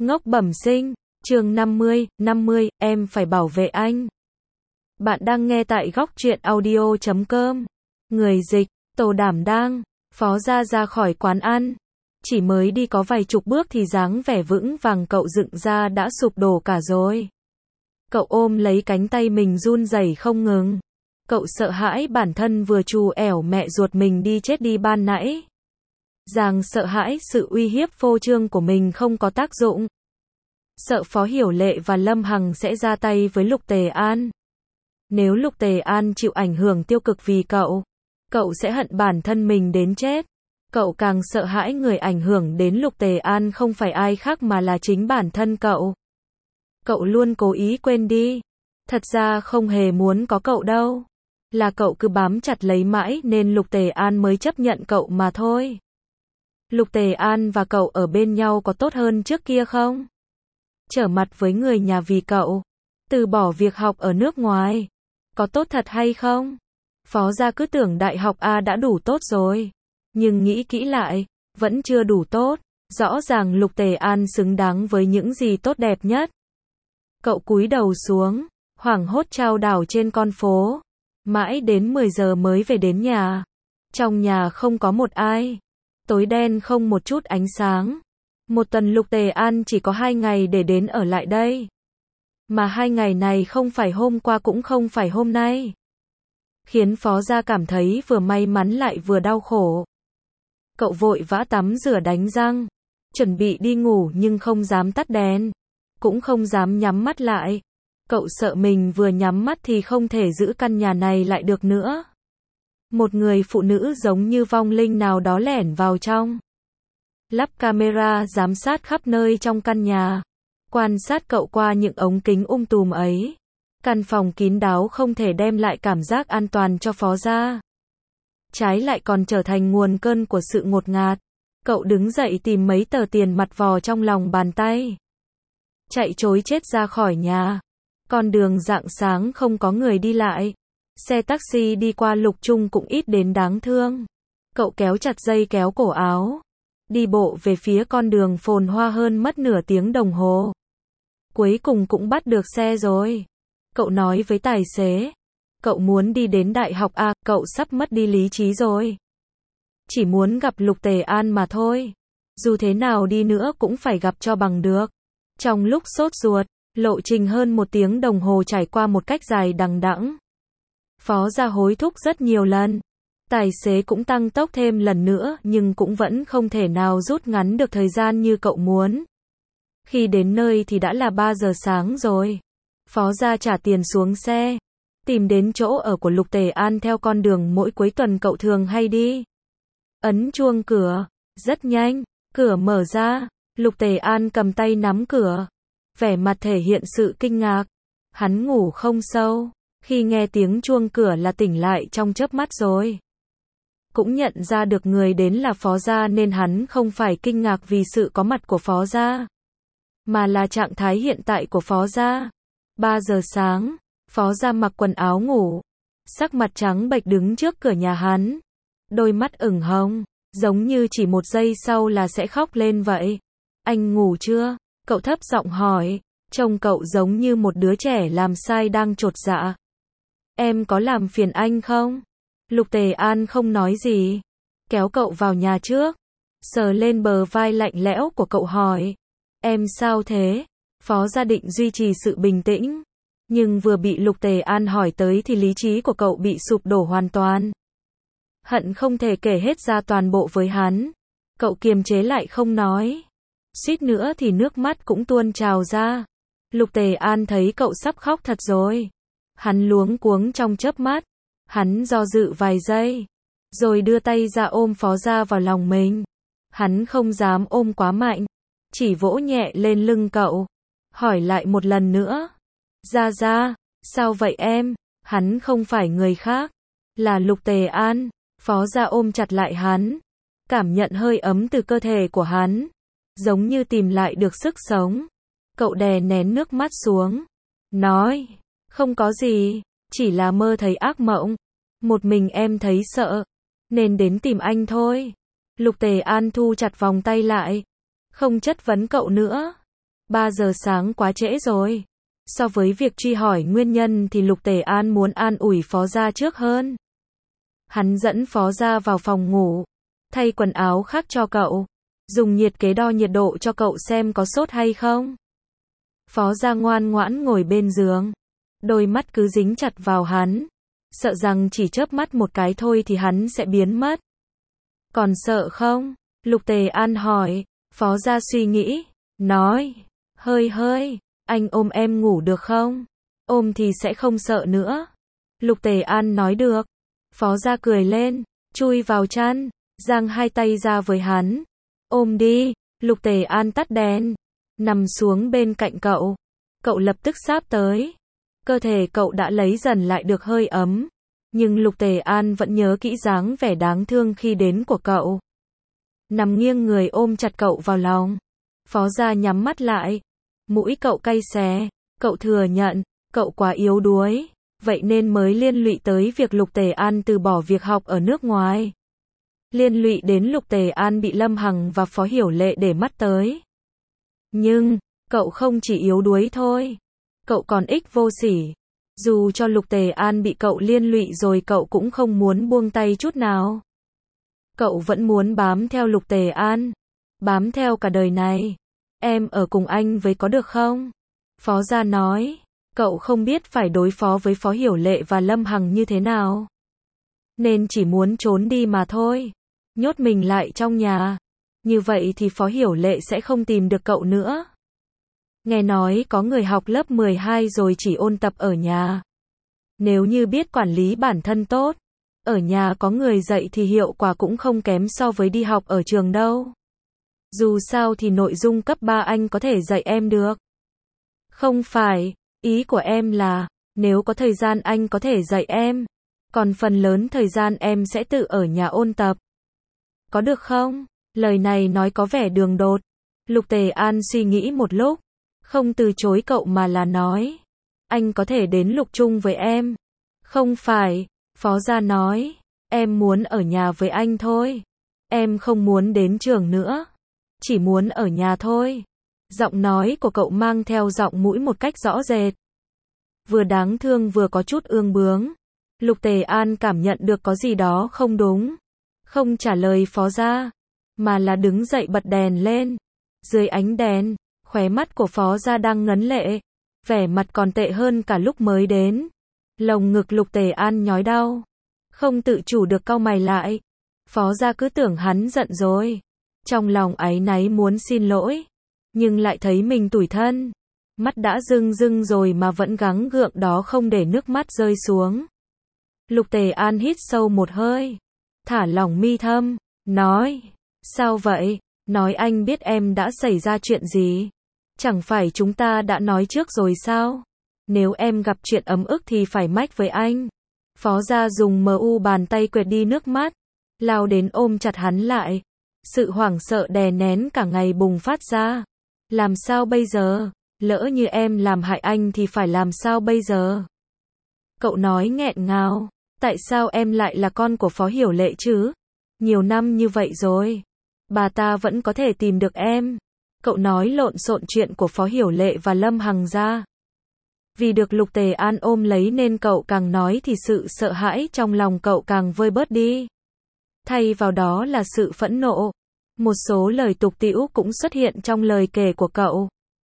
Ngốc bẩm sinh, chương 50, em phải bảo vệ anh. Bạn đang nghe tại góc truyện audio.com. Người dịch, Tô Đảm Đang. Phó Gia ra khỏi quán ăn. Chỉ mới đi có vài chục bước thì dáng vẻ vững vàng cậu dựng ra đã sụp đổ cả rồi. Cậu ôm lấy cánh tay mình run rẩy không ngừng. Cậu sợ hãi bản thân vừa trù ẻo mẹ ruột mình đi chết đi ban nãy. Giang sợ hãi sự uy hiếp phô trương của mình không có tác dụng. Sợ Phó Hiểu Lệ và Lâm Hằng sẽ ra tay với Lục Tề An. Nếu Lục Tề An chịu ảnh hưởng tiêu cực vì cậu sẽ hận bản thân mình đến chết. Cậu càng sợ hãi người ảnh hưởng đến Lục Tề An không phải ai khác mà là chính bản thân cậu. Cậu luôn cố ý quên đi. Thật ra không hề muốn có cậu đâu. Là cậu cứ bám chặt lấy mãi nên Lục Tề An mới chấp nhận cậu mà thôi. Lục Tề An và cậu ở bên nhau có tốt hơn trước kia không? Trở mặt với người nhà vì cậu. Từ bỏ việc học ở nước ngoài. Có tốt thật hay không? Phó Gia cứ tưởng đại học A đã đủ tốt rồi. Nhưng nghĩ kỹ lại, vẫn chưa đủ tốt. Rõ ràng Lục Tề An xứng đáng với những gì tốt đẹp nhất. Cậu cúi đầu xuống, hoảng hốt chao đảo trên con phố. Mãi đến 10 giờ mới về đến nhà. Trong nhà không có một ai. Tối đen không một chút ánh sáng. Một tuần Lục Tề An chỉ có 2 ngày để đến ở lại đây. Mà 2 ngày này không phải hôm qua cũng không phải hôm nay. Khiến Phó Gia cảm thấy vừa may mắn lại vừa đau khổ. Cậu vội vã tắm rửa đánh răng. Chuẩn bị đi ngủ nhưng không dám tắt đèn. Cũng không dám nhắm mắt lại. Cậu sợ mình vừa nhắm mắt thì không thể giữ căn nhà này lại được nữa. Một người phụ nữ giống như vong linh nào đó lẻn vào trong. Lắp camera giám sát khắp nơi trong căn nhà. Quan sát cậu qua những ống kính tùm ấy. Căn phòng kín đáo không thể đem lại cảm giác an toàn cho Phó Gia. Trái lại còn trở thành nguồn cơn của sự ngột ngạt. Cậu đứng dậy tìm mấy tờ tiền mặt vò trong lòng bàn tay. Chạy trối chết ra khỏi nhà. Con đường rạng sáng không có người đi lại. Xe taxi đi qua Lục Trung cũng ít đến đáng thương. Cậu kéo chặt dây kéo cổ áo. Đi bộ về phía con đường phồn hoa hơn mất nửa tiếng đồng hồ. Cuối cùng cũng bắt được xe rồi. Cậu nói với tài xế. Cậu muốn đi đến đại học A, cậu sắp mất đi lý trí rồi. Chỉ muốn gặp Lục Tề An mà thôi. Dù thế nào đi nữa cũng phải gặp cho bằng được. Trong lúc sốt ruột, lộ trình hơn 1 tiếng đồng hồ trải qua một cách dài đằng đẵng. Phó Gia hối thúc rất nhiều lần. Tài xế cũng tăng tốc thêm lần nữa nhưng cũng vẫn không thể nào rút ngắn được thời gian như cậu muốn. Khi đến nơi thì đã là 3 giờ sáng rồi. Phó Gia trả tiền xuống xe. Tìm đến chỗ ở của Lục Tề An theo con đường mỗi cuối tuần cậu thường hay đi. Ấn chuông cửa. Rất nhanh. Cửa mở ra. Lục Tề An cầm tay nắm cửa. Vẻ mặt thể hiện sự kinh ngạc. Hắn ngủ không sâu. Khi nghe tiếng chuông cửa là tỉnh lại trong chớp mắt rồi. Cũng nhận ra được người đến là Phó Gia nên hắn không phải kinh ngạc vì sự có mặt của Phó Gia. Mà là trạng thái hiện tại của Phó Gia. 3 giờ sáng, Phó Gia mặc quần áo ngủ. Sắc mặt trắng bệch đứng trước cửa nhà hắn. Đôi mắt ửng hồng, giống như chỉ một giây sau là sẽ khóc lên vậy. Anh ngủ chưa? Cậu thấp giọng hỏi. Trông cậu giống như một đứa trẻ làm sai đang chột dạ. Em có làm phiền anh không? Lục Tề An không nói gì. Kéo cậu vào nhà trước. Sờ lên bờ vai lạnh lẽo của cậu hỏi. Em sao thế? Phó Gia định duy trì sự bình tĩnh. Nhưng vừa bị Lục Tề An hỏi tới thì lý trí của cậu bị sụp đổ hoàn toàn. Hận không thể kể hết ra toàn bộ với hắn. Cậu kiềm chế lại không nói. Suýt nữa thì nước mắt cũng tuôn trào ra. Lục Tề An thấy cậu sắp khóc thật rồi. Hắn luống cuống trong chớp mắt. Hắn do dự vài giây. Rồi đưa tay ra ôm Phó Gia vào lòng mình. Hắn không dám ôm quá mạnh. Chỉ vỗ nhẹ lên lưng cậu. Hỏi lại một lần nữa. Gia, sao vậy em? Hắn không phải người khác. Là Lục Tề An. Phó Gia ôm chặt lại hắn. Cảm nhận hơi ấm từ cơ thể của hắn. Giống như tìm lại được sức sống. Cậu đè nén nước mắt xuống. Nói. Không có gì. Chỉ là mơ thấy ác mộng. Một mình em thấy sợ. Nên đến tìm anh thôi. Lục Tề An thu chặt vòng tay lại. Không chất vấn cậu nữa. 3 giờ sáng quá trễ rồi. So với việc truy hỏi nguyên nhân thì Lục Tề An muốn an ủi Phó Gia trước hơn. Hắn dẫn Phó Gia vào phòng ngủ, thay quần áo khác cho cậu, dùng nhiệt kế đo nhiệt độ cho cậu xem có sốt hay không. Phó Gia ngoan ngoãn ngồi bên giường, đôi mắt cứ dính chặt vào hắn, sợ rằng chỉ chớp mắt một cái thôi thì hắn sẽ biến mất. Còn sợ không? Lục Tề An hỏi. Phó Gia suy nghĩ, nói, hơi, anh ôm em ngủ được không? Ôm thì sẽ không sợ nữa. Lục Tề An nói được. Phó Gia cười lên, chui vào chăn, giang hai tay ra với hắn. Ôm đi. Lục Tề An tắt đèn, nằm xuống bên cạnh cậu. Cậu lập tức sáp tới. Cơ thể cậu đã lấy dần lại được hơi ấm, nhưng Lục Tề An vẫn nhớ kỹ dáng vẻ đáng thương khi đến của cậu. Nằm nghiêng người ôm chặt cậu vào lòng. Phó Gia nhắm mắt lại. Mũi cậu cay xè. Cậu thừa nhận, cậu quá yếu đuối, vậy nên mới liên lụy tới việc Lục Tề An từ bỏ việc học ở nước ngoài. Liên lụy đến Lục Tề An bị Lâm Hằng và Phó Hiểu Lệ để mắt tới. Nhưng, cậu không chỉ yếu đuối thôi. Cậu còn ích vô sỉ. Dù cho Lục Tề An bị cậu liên lụy rồi cậu cũng không muốn buông tay chút nào. Cậu vẫn muốn bám theo Lục Tề An. Bám theo cả đời này. Em ở cùng anh với có được không? Phó Gia nói. Cậu không biết phải đối phó với Phó Hiểu Lệ và Lâm Hằng như thế nào, nên chỉ muốn trốn đi mà thôi. Nhốt mình lại trong nhà. Như vậy thì Phó Hiểu Lệ sẽ không tìm được cậu nữa. Nghe nói có người học lớp 12 rồi chỉ ôn tập ở nhà. Nếu như biết quản lý bản thân tốt, ở nhà có người dạy thì hiệu quả cũng không kém so với đi học ở trường đâu. Dù sao thì nội dung cấp 3 anh có thể dạy em được. Không phải, ý của em là, nếu có thời gian anh có thể dạy em, còn phần lớn thời gian em sẽ tự ở nhà ôn tập. Có được không? Lời này nói có vẻ đường đột. Lục Tề An suy nghĩ một lúc, không từ chối cậu mà là nói. Anh có thể đến Lục Trung với em. Không phải, Phó Gia nói, em muốn ở nhà với anh thôi. Em không muốn đến trường nữa. Chỉ muốn ở nhà thôi. Giọng nói của cậu mang theo giọng mũi một cách rõ rệt. Vừa đáng thương vừa có chút ương bướng. Lục Tề An cảm nhận được có gì đó không đúng. Không trả lời Phó Gia, mà là đứng dậy bật đèn lên. Dưới ánh đèn, khóe mắt của Phó Gia đang ngấn lệ. Vẻ mặt còn tệ hơn cả lúc mới đến. Lồng ngực Lục Tề An nhói đau. Không tự chủ được cau mày lại. Phó Gia cứ tưởng hắn giận rồi. Trong lòng áy náy muốn xin lỗi. Nhưng lại thấy mình tủi thân. Mắt đã rưng rưng rồi mà vẫn gắng gượng đó không để nước mắt rơi xuống. Lục Tề An hít sâu một hơi. Thả lỏng mi thâm. Nói. Sao vậy? Nói anh biết em đã xảy ra chuyện gì. Chẳng phải chúng ta đã nói trước rồi sao? Nếu em gặp chuyện ấm ức thì phải mách với anh. Phó Gia dùng bàn tay quệt đi nước mắt. Lao đến ôm chặt hắn lại. Sự hoảng sợ đè nén cả ngày bùng phát ra. Làm sao bây giờ? Lỡ như em làm hại anh thì phải làm sao bây giờ? Cậu nói nghẹn ngào. Tại sao em lại là con của Phó Hiểu Lệ chứ? Nhiều năm như vậy rồi. Bà ta vẫn có thể tìm được em. Cậu nói lộn xộn chuyện của Phó Hiểu Lệ và Lâm Hằng ra. Vì được Lục Tề An ôm lấy nên cậu càng nói thì sự sợ hãi trong lòng cậu càng vơi bớt đi. Thay vào đó là sự phẫn nộ. Một số lời tục tĩu cũng xuất hiện trong lời kể của cậu.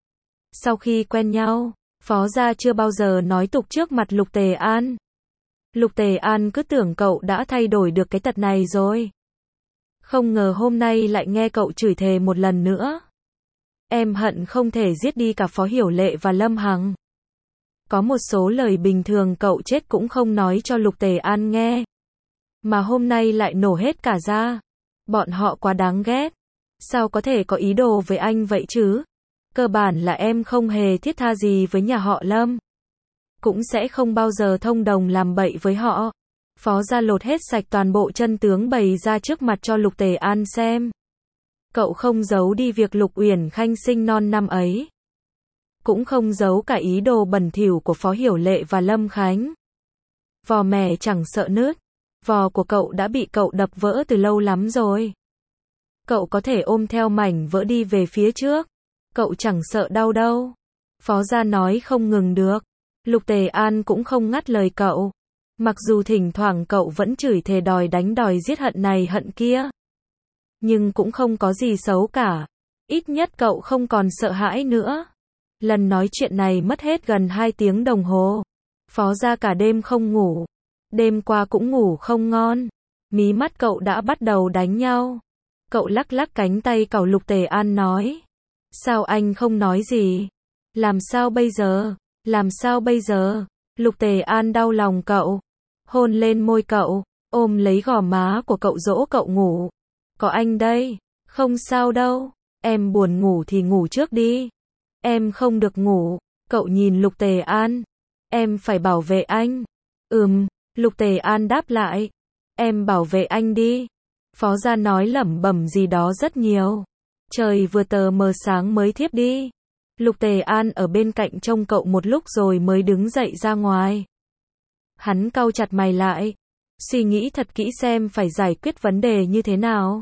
Sau khi quen nhau, Phó Gia chưa bao giờ nói tục trước mặt Lục Tề An. Lục Tề An cứ tưởng cậu đã thay đổi được cái tật này rồi. Không ngờ hôm nay lại nghe cậu chửi thề một lần nữa. Em hận không thể giết đi cả Phó Hiểu Lệ và Lâm Hằng. Có một số lời bình thường cậu chết cũng không nói cho Lục Tề An nghe. Mà hôm nay lại nổ hết cả ra. Bọn họ quá đáng ghét. Sao có thể có ý đồ với anh vậy chứ? Cơ bản là em không hề thiết tha gì với nhà họ Lâm. Cũng sẽ không bao giờ thông đồng làm bậy với họ. Phó Gia lột hết sạch toàn bộ chân tướng bày ra trước mặt cho Lục Tề An xem. Cậu không giấu đi việc Lục Uyển Khanh sinh non năm ấy. Cũng không giấu cả ý đồ bẩn thỉu của Phó Hiểu Lệ và Lâm Khánh. Vò mè chẳng sợ nứt. Vò của cậu đã bị cậu đập vỡ từ lâu lắm rồi. Cậu có thể ôm theo mảnh vỡ đi về phía trước. cậu chẳng sợ đau đâu. Phó gia nói không ngừng được. Lục Tề An cũng không ngắt lời cậu. Mặc dù thỉnh thoảng cậu vẫn chửi thề đòi đánh đòi giết hận này hận kia. Nhưng cũng không có gì xấu cả. Ít nhất cậu không còn sợ hãi nữa. Lần nói chuyện này mất hết gần 2 tiếng đồng hồ. Phó gia cả đêm không ngủ. Đêm qua cũng ngủ không ngon. Mí mắt cậu đã bắt đầu đánh nhau. Cậu lắc lắc cánh tay cậu. Lục Tề An nói. Sao anh không nói gì? Làm sao bây giờ? Làm sao bây giờ? Lục Tề An đau lòng cậu. Hôn lên môi cậu. Ôm lấy gò má của cậu dỗ cậu ngủ. Có anh đây. Không sao đâu. Em buồn ngủ thì ngủ trước đi. Em không được ngủ. Cậu nhìn Lục Tề An. Em phải bảo vệ anh. Lục Tề An đáp lại. Em bảo vệ anh đi. Phó gia nói lẩm bẩm gì đó rất nhiều. Trời vừa tờ mờ sáng mới thiếp đi. Lục Tề An ở bên cạnh trông cậu một lúc rồi mới đứng dậy ra ngoài. Hắn cau chặt mày lại. Suy nghĩ thật kỹ xem phải giải quyết vấn đề như thế nào.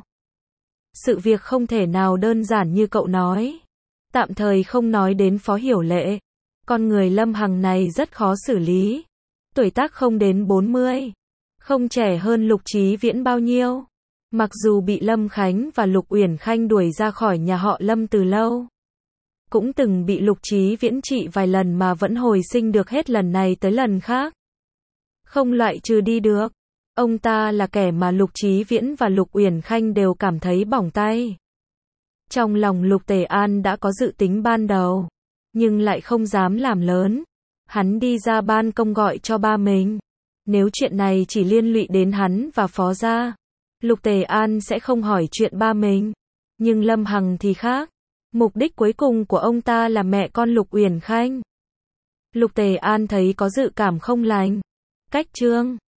Sự việc không thể nào đơn giản như cậu nói. Tạm thời không nói đến Phó Hiểu Lệ. Con người Lâm Hằng này rất khó xử lý. Tuổi tác không đến 40. Không trẻ hơn Lục Chí Viễn bao nhiêu. Mặc dù bị Lâm Khánh và Lục Uyển Khanh đuổi ra khỏi nhà họ Lâm từ lâu. Cũng từng bị Lục Chí Viễn trị vài lần mà vẫn hồi sinh được hết lần này tới lần khác. Không loại trừ đi được. Ông ta là kẻ mà Lục Chí Viễn và Lục Uyển Khanh đều cảm thấy bỏng tay. Trong lòng Lục Tề An đã có dự tính ban đầu. Nhưng lại không dám làm lớn. Hắn đi ra ban công gọi cho ba mình. Nếu chuyện này chỉ liên lụy đến hắn và Phó gia, Lục Tề An sẽ không hỏi chuyện ba mình. Nhưng Lâm Hằng thì khác. Mục đích cuối cùng của ông ta là mẹ con Lục Uyển Khanh. Lục Tề An thấy có dự cảm không lành. Cách chương